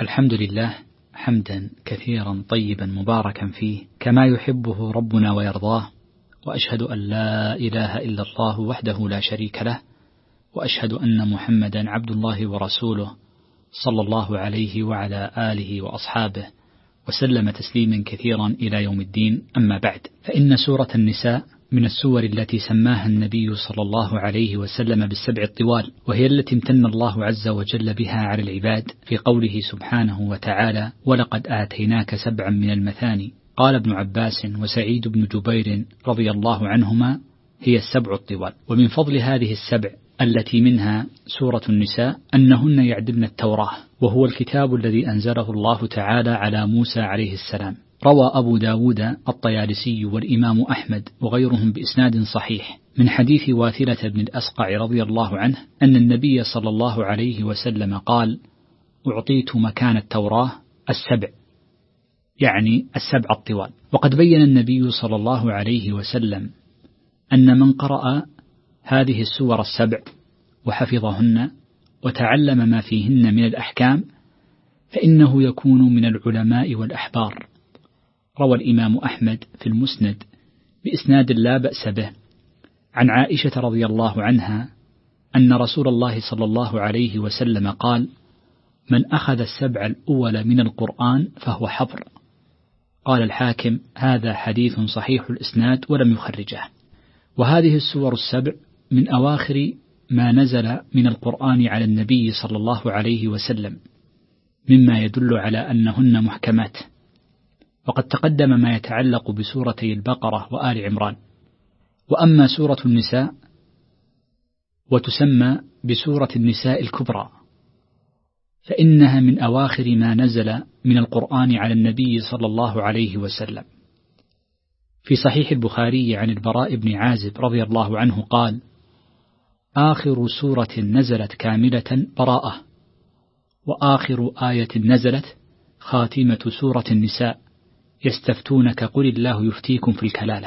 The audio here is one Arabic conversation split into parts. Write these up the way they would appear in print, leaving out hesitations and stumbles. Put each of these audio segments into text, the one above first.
الحمد لله حمدا كثيرا طيبا مباركا فيه كما يحبه ربنا ويرضاه، وأشهد أن لا إله إلا الله وحده لا شريك له، وأشهد أن محمدا عبد الله ورسوله صلى الله عليه وعلى آله وأصحابه وسلم تسليما كثيرا إلى يوم الدين. أما بعد، فإن سورة النساء من السور التي سماها النبي صلى الله عليه وسلم بالسبع الطوال، وهي التي امتن الله عز وجل بها على العباد في قوله سبحانه وتعالى: ولقد آتيناك سبعا من المثاني. قال ابن عباس وسعيد بن جبير رضي الله عنهما: هي السبع الطوال. ومن فضل هذه السبع التي منها سورة النساء أنهن يعدلن التوراة، وهو الكتاب الذي أنزله الله تعالى على موسى عليه السلام. روى أبو داود الطيالسي والإمام أحمد وغيرهم بإسناد صحيح من حديث واثلة بن الأسقع رضي الله عنه أن النبي صلى الله عليه وسلم قال: أعطيت مكان التوراة السبع، يعني السبع الطوال. وقد بين النبي صلى الله عليه وسلم أن من قرأ هذه السور السبع وحفظهن وتعلم ما فيهن من الأحكام فإنه يكون من العلماء والأحبار. روى الإمام أحمد في المسند بإسناد لا بأس به عن عائشة رضي الله عنها أن رسول الله صلى الله عليه وسلم قال: من أخذ السبع الأول من القرآن فهو حبر. قال الحاكم: هذا حديث صحيح الإسناد ولم يخرجه. وهذه السور السبع من أواخر ما نزل من القرآن على النبي صلى الله عليه وسلم، مما يدل على أنهن محكمات. وقد تقدم ما يتعلق بسورتي البقرة وآل عمران. وأما سورة النساء وتسمى بسورة النساء الكبرى، فإنها من أواخر ما نزل من القرآن على النبي صلى الله عليه وسلم. في صحيح البخاري عن البراء بن عازب رضي الله عنه قال: آخر سورة نزلت كاملة براءة، وآخر آية نزلت خاتمة سورة النساء يستفتونك قل الله يفتيكم في الكلالة.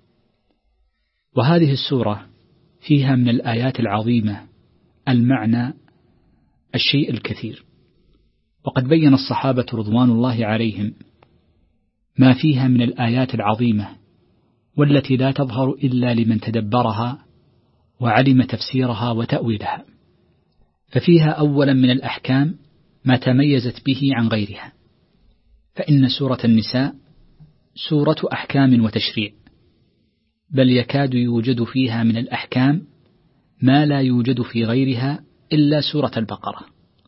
وهذه السورة فيها من الآيات العظيمة المعنى الشيء الكثير، وقد بين الصحابة رضوان الله عليهم ما فيها من الآيات العظيمة والتي لا تظهر إلا لمن تدبرها وعلم تفسيرها وتأويلها. ففيها أولا من الأحكام ما تميزت به عن غيرها، فإن سورة النساء سورة أحكام وتشريع، بل يكاد يوجد فيها من الأحكام ما لا يوجد في غيرها إلا سورة البقرة.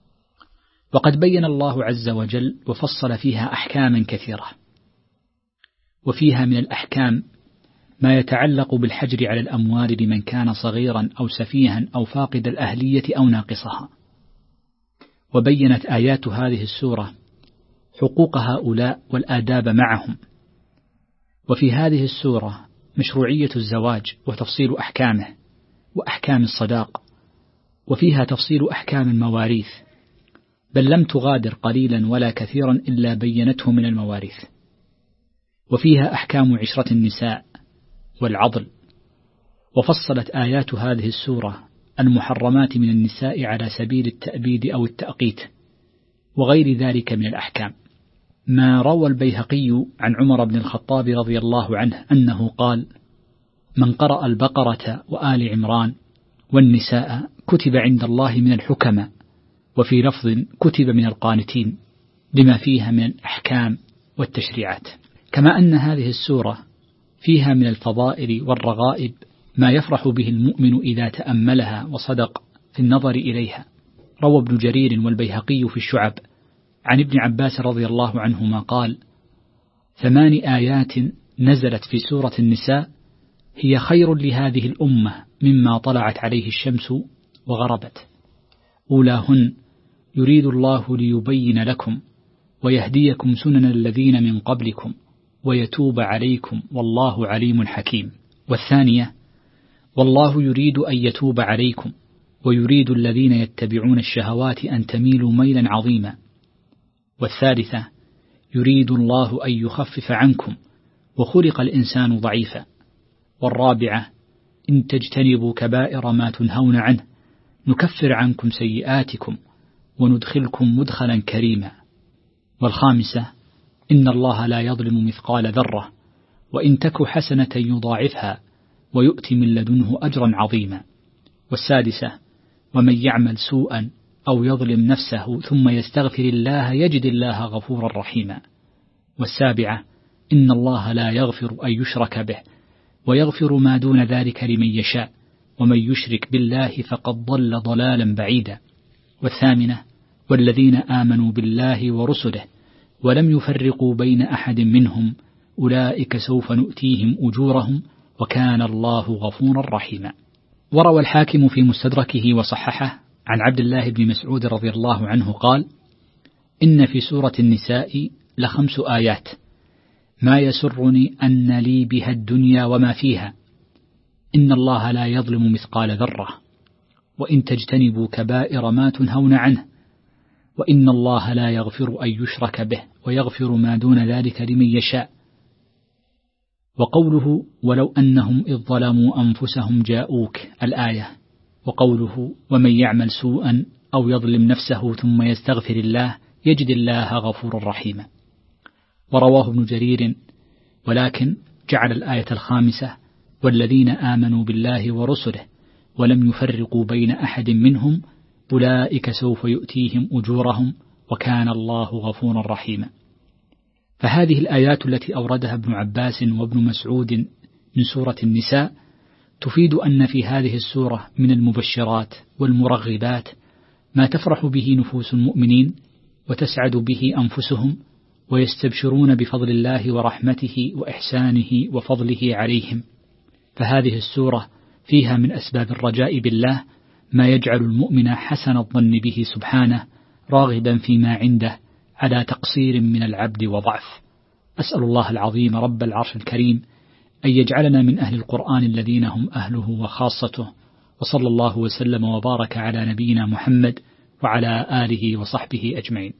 وقد بين الله عز وجل وفصل فيها أحكاما كثيرة، وفيها من الأحكام ما يتعلق بالحجر على الأموال لمن كان صغيرا أو سفيها أو فاقد الأهلية أو ناقصها. وبينت آيات هذه السورة حقوق هؤلاء والآداب معهم. وفي هذه السورة مشروعية الزواج وتفصيل أحكامه وأحكام الصداق، وفيها تفصيل أحكام المواريث، بل لم تغادر قليلا ولا كثيرا إلا بينته من المواريث. وفيها أحكام عشرة النساء والعضل. وفصلت آيات هذه السورة المحرمات من النساء على سبيل التأبيد أو التأقيت وغير ذلك من الأحكام. ما روى البيهقي عن عمر بن الخطاب رضي الله عنه أنه قال: من قرأ البقرة وآل عمران والنساء كتب عند الله من الحكماء، وفي لفظ كتب من القانتين، لما فيها من الأحكام والتشريعات. كما أن هذه السورة فيها من الفضائل والرغائب ما يفرح به المؤمن إذا تأملها وصدق في النظر إليها. روى ابن جرير والبيهقي في الشعب عن ابن عباس رضي الله عنهما قال: 8 آيات نزلت في سورة النساء هي خير لهذه الأمة مما طلعت عليه الشمس وغربت. أولاهن: يريد الله ليبين لكم ويهديكم سنن الذين من قبلكم ويتوب عليكم والله عليم حكيم. والثانية: والله يريد أن يتوب عليكم ويريد الذين يتبعون الشهوات أن تميلوا ميلا عظيما. والثالثة: يريد الله أن يخفف عنكم وخلق الإنسان ضعيفا. والرابعة: إن تجتنبوا كبائر ما تنهون عنه نكفر عنكم سيئاتكم وندخلكم مدخلا كريما. والخامسة: إن الله لا يظلم مثقال ذرة وإن تك حسنة يضاعفها ويؤتي من لدنه أجرا عظيما. والسادسة: ومن يعمل سوءا أو يظلم نفسه ثم يستغفر الله يجد الله غفورا رحيما. والسابعة: إن الله لا يغفر أن يشرك به ويغفر ما دون ذلك لمن يشاء ومن يشرك بالله فقد ضل ضلالا بعيدا. والثامنة: والذين آمنوا بالله ورسله ولم يفرقوا بين أحد منهم أولئك سوف نؤتيهم أجورهم وكان الله غفورا رحيما. وروى الحاكم في مستدركه وصححه عن عبد الله بن مسعود رضي الله عنه قال: إن في سورة النساء ل5 آيات ما يسرني أن لي بها الدنيا وما فيها. إن الله لا يظلم مثقال ذرة وإن تجتنبوا كبائر ما تنهون عنه وإن الله لا يغفر أن يشرك به ويغفر ما دون ذلك لمن يشاء. وقوله: ولو أنهم إذ ظلموا أنفسهم جاءوك الآية. وقوله: ومن يعمل سوءا أو يظلم نفسه ثم يستغفر الله يجد الله غفورا رحيما. ورواه ابن جرير: ولكن جعل الآية الخامسة: والذين آمنوا بالله ورسله ولم يفرقوا بين أحد منهم أولئك سوف يؤتيهم أجورهم وكان الله غفورا رحيما. فهذه الآيات التي أوردها ابن عباس وابن مسعود من سورة النساء تفيد أن في هذه السورة من المبشرات والمرغبات ما تفرح به نفوس المؤمنين وتسعد به أنفسهم ويستبشرون بفضل الله ورحمته وإحسانه وفضله عليهم. فهذه السورة فيها من أسباب الرجاء بالله ما يجعل المؤمن حسن الظن به سبحانه راغبا فيما عنده على تقصير من العبد وضعف. أسأل الله العظيم رب العرش الكريم أن يجعلنا من أهل القرآن الذين هم أهله وخاصته. وصلى الله وسلم وبارك على نبينا محمد وعلى آله وصحبه أجمعين.